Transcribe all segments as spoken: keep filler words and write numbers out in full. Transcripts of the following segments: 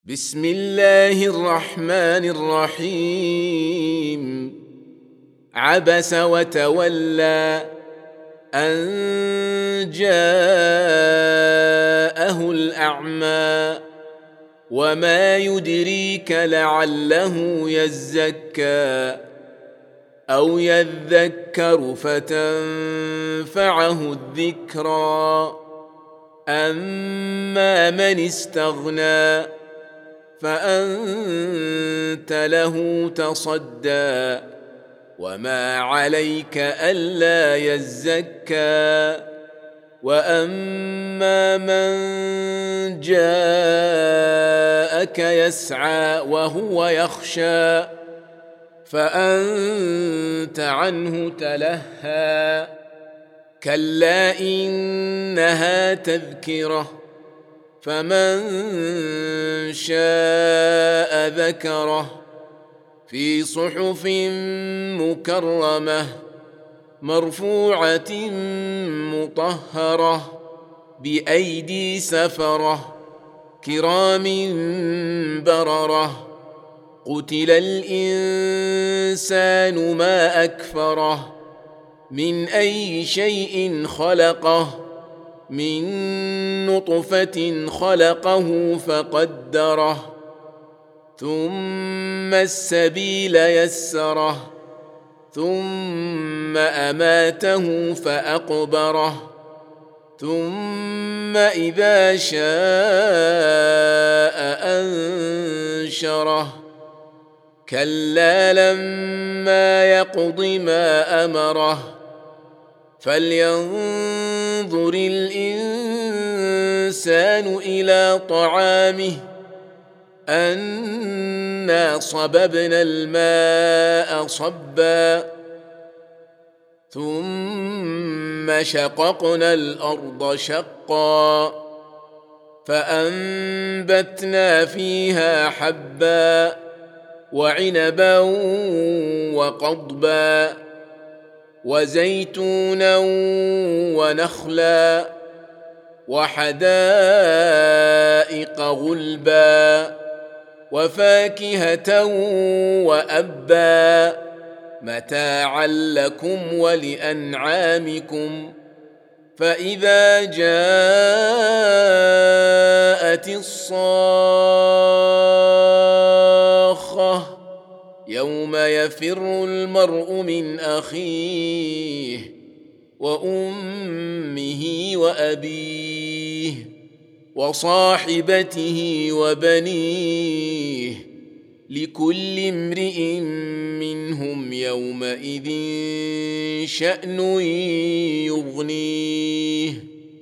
بسم الله الرحمن الرحيم. عبس وتولى أن جاءه الأعمى وما يدريك لعله يزكى أو يذكر فتنفعه الذكرى. أما من استغنى فأنت له تصدى وما عليك ألا يزكى. وأما من جاءك يسعى وهو يخشى فأنت عنه تلهى. كلا إنها تذكرة فمن شاء ذكره في صحف مكرمة مرفوعة مطهرة بأيدي سفرة كرام بررة. قتل الإنسان ما أكفره من أي شيء خلقه من نطفة خلقه فقدره ثم السبيل يسره ثم أماته فأقبره ثم إذا شاء أنشره. كلا لما يقض ما أمره فلينظر الإنسان إلى طعامه أنا صببنا الماء صبا ثم شققنا الأرض شقا فأنبتنا فيها حبا وعنبا وقضبا وزيتونا ونخلا وحدائق غلبا وفاكهة وأبا متاعا لكم ولأنعامكم. فإذا جاءت الصاخة يوم يفر المرء من أخيه وأمه وأبيه وصاحبته وبنيه لكل امرئ منهم يومئذ شأن يغنيه.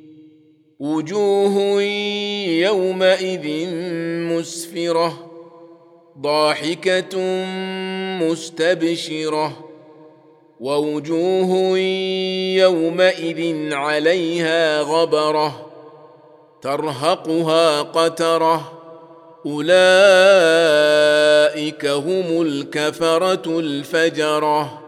وجوه يومئذ مسفرة ضاحكة مستبشرة ووجوه يومئذ عليها غبرة ترهقها قترة أولئك هم الكفرة الفجرة.